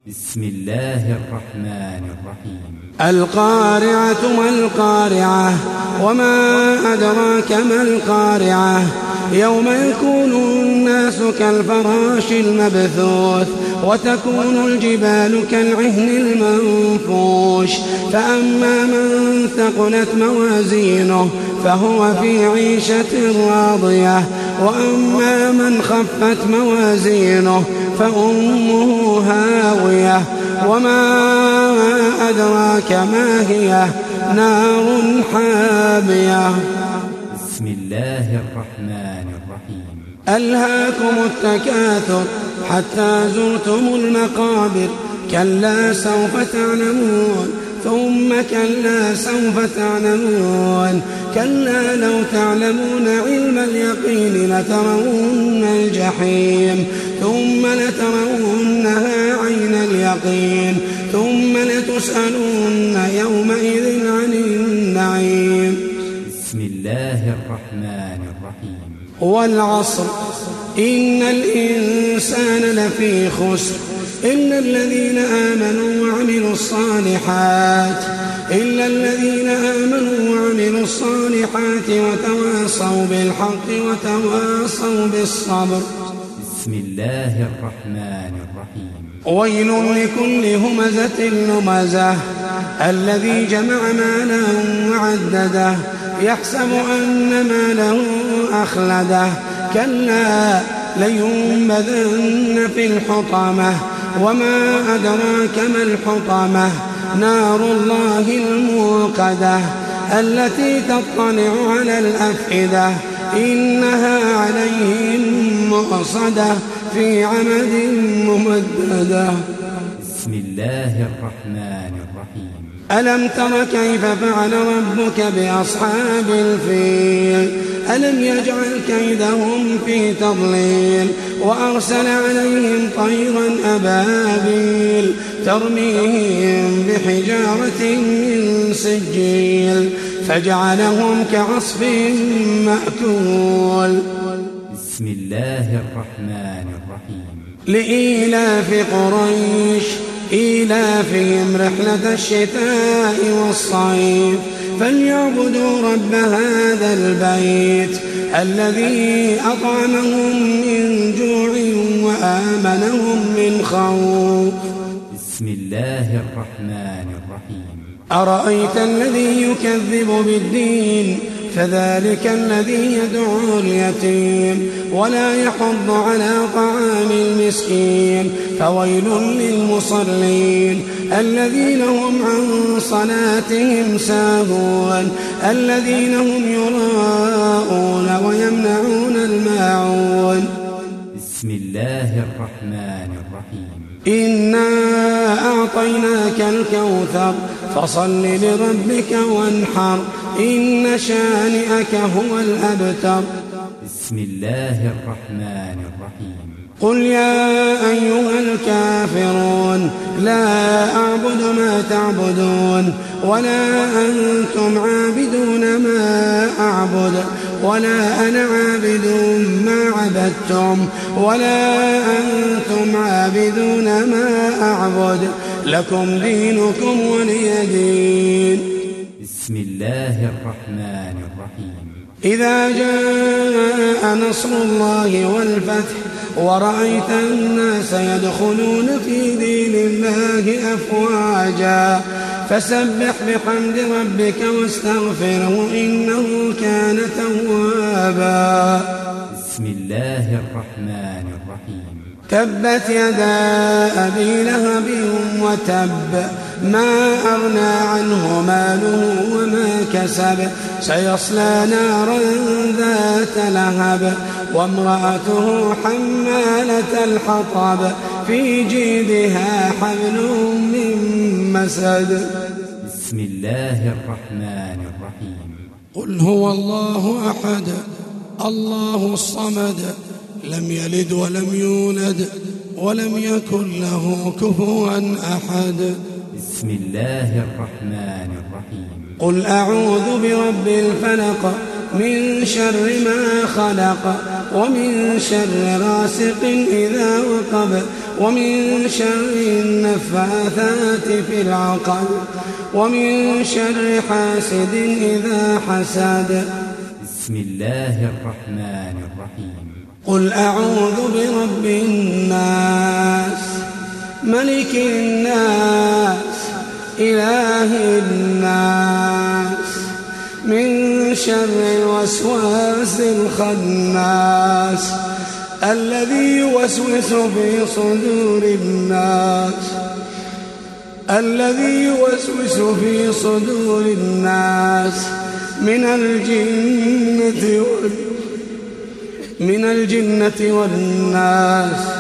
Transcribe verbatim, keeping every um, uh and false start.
بسم الله الرحمن الرحيم. القارعة ما القارعة وما أدراك ما القارعة يوم يكون الناس كالفراش المبثوث وتكون الجبال كالعهن المنفوش فأما من ثقلت موازينه فهو في عيشة راضية وأما من خفت موازينه فأمه هاوية وما أدراك ما هي نار حامية. بسم الله الرحمن الرحيم. ألهاكم التكاثر حتى زرتم المقابر كلا سوف تعلمون ثم كلا سوف تعلمون كلا لو تعلمون علم اليقين لترون الجحيم ثم لترونها عين اليقين ثم لتسألن يومئذ عن النعيم. بسم الله الرحمن الرحيم. والعصر إن الإنسان لفي خسر إلا الذين آمنوا وعملوا الصالحات إلا الذين آمنوا وعملوا الصالحات وتواصوا بالحق وتواصوا بالصبر. بسم الله الرحمن الرحيم. ويل لكل همزة لمزة الذي جمع مالا وعدده يحسب أن ماله أخلده كلا لينبذن في الحطمة وما أدراك ما الحطمة نار الله الموقدة التي تطلع على الأفئدة إنها عليهم مؤصدة في عمد ممددة. بسم الله الرحمن الرحيم. ألم تر كيف فعل ربك بأصحاب الفيل ألم يجعل كيدهم في تضليل وأرسل عليهم طيرا أبابيل ترميهم بحجارة من سجيل فجعلهم كعصف مأكول. بسم الله الرحمن الرحيم. لإيلاف قريش إيلافهم رحلة الشتاء والصيف فليعبدوا رب هذا البيت الذي أطعمهم من جوع وآمنهم من خوف. بسم الله الرحمن الرحيم. أرأيت الذي يكذب بالدين فذلك الذي يدعو اليتيم ولا يحض على طعام المسكين فويل للمصلين الذين هم عن صلاتهم ساهون الذين هم يراءون ويمنعون الماعون. بسم الله الرحمن الرحيم. إنا أعطيناك الكوثر فصل لربك وانحر إن شانئك هو الأبتر. بسم الله الرحمن الرحيم. قل يا أيها الكافرون لا أعبد ما تعبدون ولا أنتم عابدون ما أعبد ولا أنا عابد ما عبدتم ولا أنتم عابدون ما أعبد لكم دينكم ولي دين. بسم الله الرحمن الرحيم. إذا جاء نصر الله والفتح ورأيت الناس يدخلون في دين الله أفواجا فسبح بحمد ربك واستغفره إنه كان توابا. بسم الله الرحمن الرحيم. تبت يدا أبي لهب وتب ما أغنى عنه ماله وما كسب سيصلى نارا ذات لهب وامرأته حمالة الحطب في جيدها حبل من مسد. بسم الله الرحمن الرحيم. قل هو الله أحد الله الصمد لم يلد ولم يولد ولم يكن له كفوا أحد. بسم الله الرحمن الرحيم. قل أعوذ برب الفلق من شر ما خلق ومن شر غاسق إذا وقب ومن شر النفاثات في العقد ومن شر حاسد إذا حسد. بسم الله الرحمن الرحيم. قل أعوذ برب الناس ملك الناس إله الناس من شر الوسواس الخناس الذي يوسوس في صدور الناس الذي يوسوس في صدور الناس من الجنة من الجنة والناس.